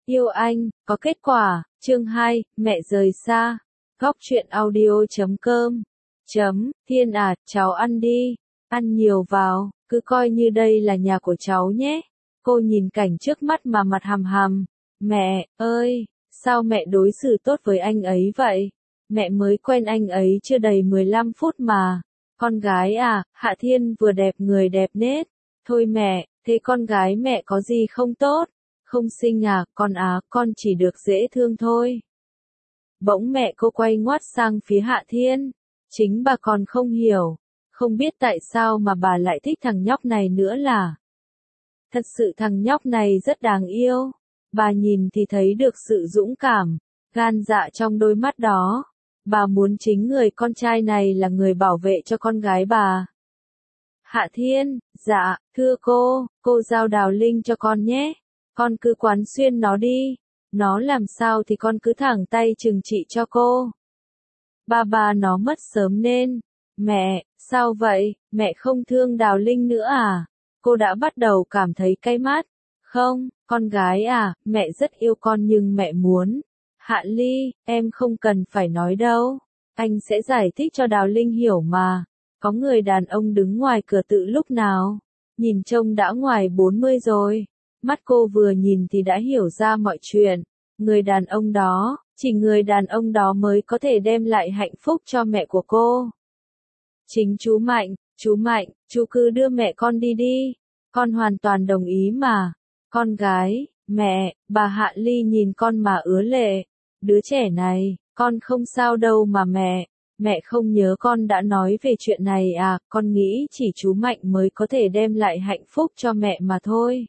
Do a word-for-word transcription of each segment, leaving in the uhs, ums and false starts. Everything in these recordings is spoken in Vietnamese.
Yêu anh, có kết quả, chương hai, mẹ rời xa. Góc truyện audio chấm com. Chấm, Thiên à, cháu ăn đi, ăn nhiều vào, cứ coi như đây là nhà của cháu nhé. Cô nhìn cảnh trước mắt mà mặt hằm hằm. Mẹ, ơi, sao mẹ đối xử tốt với anh ấy vậy? Mẹ mới quen anh ấy chưa đầy mười lăm phút mà. Con gái à, Hạ Thiên vừa đẹp người đẹp nết. Thôi mẹ, thế con gái mẹ có gì không tốt? Không xinh à, con á, con chỉ được dễ thương thôi. Bỗng mẹ cô quay ngoắt sang phía Hạ Thiên. Chính bà còn không hiểu. Không biết tại sao mà bà lại thích thằng nhóc này nữa là. Thật sự thằng nhóc này rất đáng yêu. Bà nhìn thì thấy được sự dũng cảm, gan dạ trong đôi mắt đó. Bà muốn chính người con trai này là người bảo vệ cho con gái bà. Hạ Thiên, dạ, thưa cô, cô giao Đào Linh cho con nhé. Con cứ quán xuyên nó đi. Nó làm sao thì con cứ thẳng tay trừng trị cho cô. Ba ba nó mất sớm nên. Mẹ, sao vậy, mẹ không thương Đào Linh nữa à? Cô đã bắt đầu cảm thấy cay mắt. Không, con gái à, mẹ rất yêu con nhưng mẹ muốn. Hạ Ly, em không cần phải nói đâu. Anh sẽ giải thích cho Đào Linh hiểu mà. Có người đàn ông đứng ngoài cửa tự lúc nào. Nhìn trông đã ngoài bốn mươi rồi. Mắt cô vừa nhìn thì đã hiểu ra mọi chuyện. Người đàn ông đó, chỉ người đàn ông đó mới có thể đem lại hạnh phúc cho mẹ của cô. Chính chú Mạnh, chú Mạnh, chú cứ đưa mẹ con đi đi. Con hoàn toàn đồng ý mà. Con gái, mẹ, bà Hạ Ly nhìn con mà ứa lệ. Đứa trẻ này, con không sao đâu mà mẹ. Mẹ không nhớ con đã nói về chuyện này à, con nghĩ chỉ chú Mạnh mới có thể đem lại hạnh phúc cho mẹ mà thôi.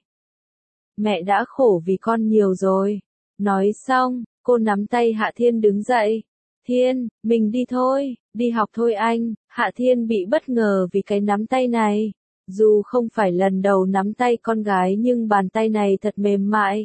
Mẹ đã khổ vì con nhiều rồi. Nói xong, cô nắm tay Hạ Thiên đứng dậy. Thiên, mình đi thôi, đi học thôi anh. Hạ Thiên bị bất ngờ vì cái nắm tay này. Dù không phải lần đầu nắm tay con gái nhưng bàn tay này thật mềm mại.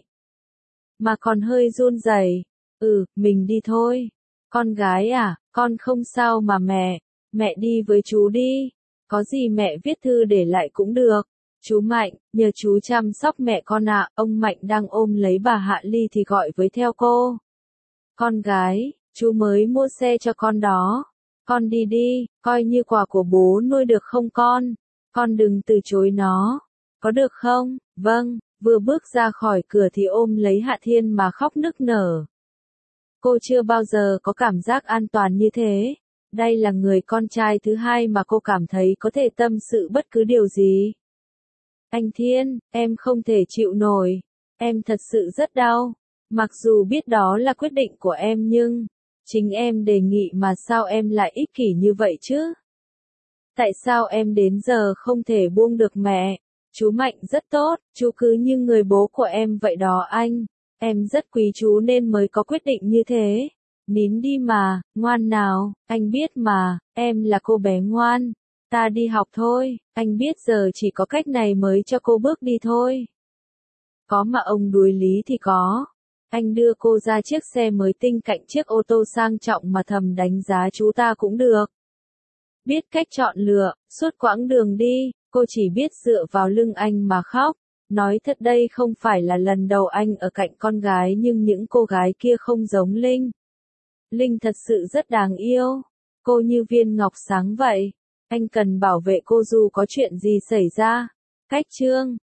Mà còn hơi run rẩy. Ừ, mình đi thôi. Con gái à, con không sao mà mẹ. Mẹ đi với chú đi. Có gì mẹ viết thư để lại cũng được. Chú Mạnh, nhờ chú chăm sóc mẹ con ạ. Ông Mạnh đang ôm lấy bà Hạ Ly thì gọi với theo cô. Con gái, chú mới mua xe cho con đó. Con đi đi, coi như quà của bố nuôi được không con? Con đừng từ chối nó. Có được không? Vâng, vừa bước ra khỏi cửa thì ôm lấy Hạ Thiên mà khóc nức nở. Cô chưa bao giờ có cảm giác an toàn như thế. Đây là người con trai thứ hai mà cô cảm thấy có thể tâm sự bất cứ điều gì. Anh Thiên, em không thể chịu nổi. Em thật sự rất đau. Mặc dù biết đó là quyết định của em nhưng, chính em đề nghị mà sao em lại ích kỷ như vậy chứ? Tại sao em đến giờ không thể buông được mẹ? Chú Mạnh rất tốt, chú cứ như người bố của em vậy đó anh. Em rất quý chú nên mới có quyết định như thế. Nín đi mà, ngoan nào, anh biết mà, em là cô bé ngoan. Ta đi học thôi, anh biết giờ chỉ có cách này mới cho cô bước đi thôi. Có mà ông đuối lý thì có. Anh đưa cô ra chiếc xe mới tinh cạnh chiếc ô tô sang trọng mà thầm đánh giá chú ta cũng được. Biết cách chọn lựa, suốt quãng đường đi, cô chỉ biết dựa vào lưng anh mà khóc. Nói thật đây không phải là lần đầu anh ở cạnh con gái nhưng những cô gái kia không giống Linh. Linh thật sự rất đáng yêu. Cô như viên ngọc sáng vậy. Anh cần bảo vệ cô dù có chuyện gì xảy ra. Cách chương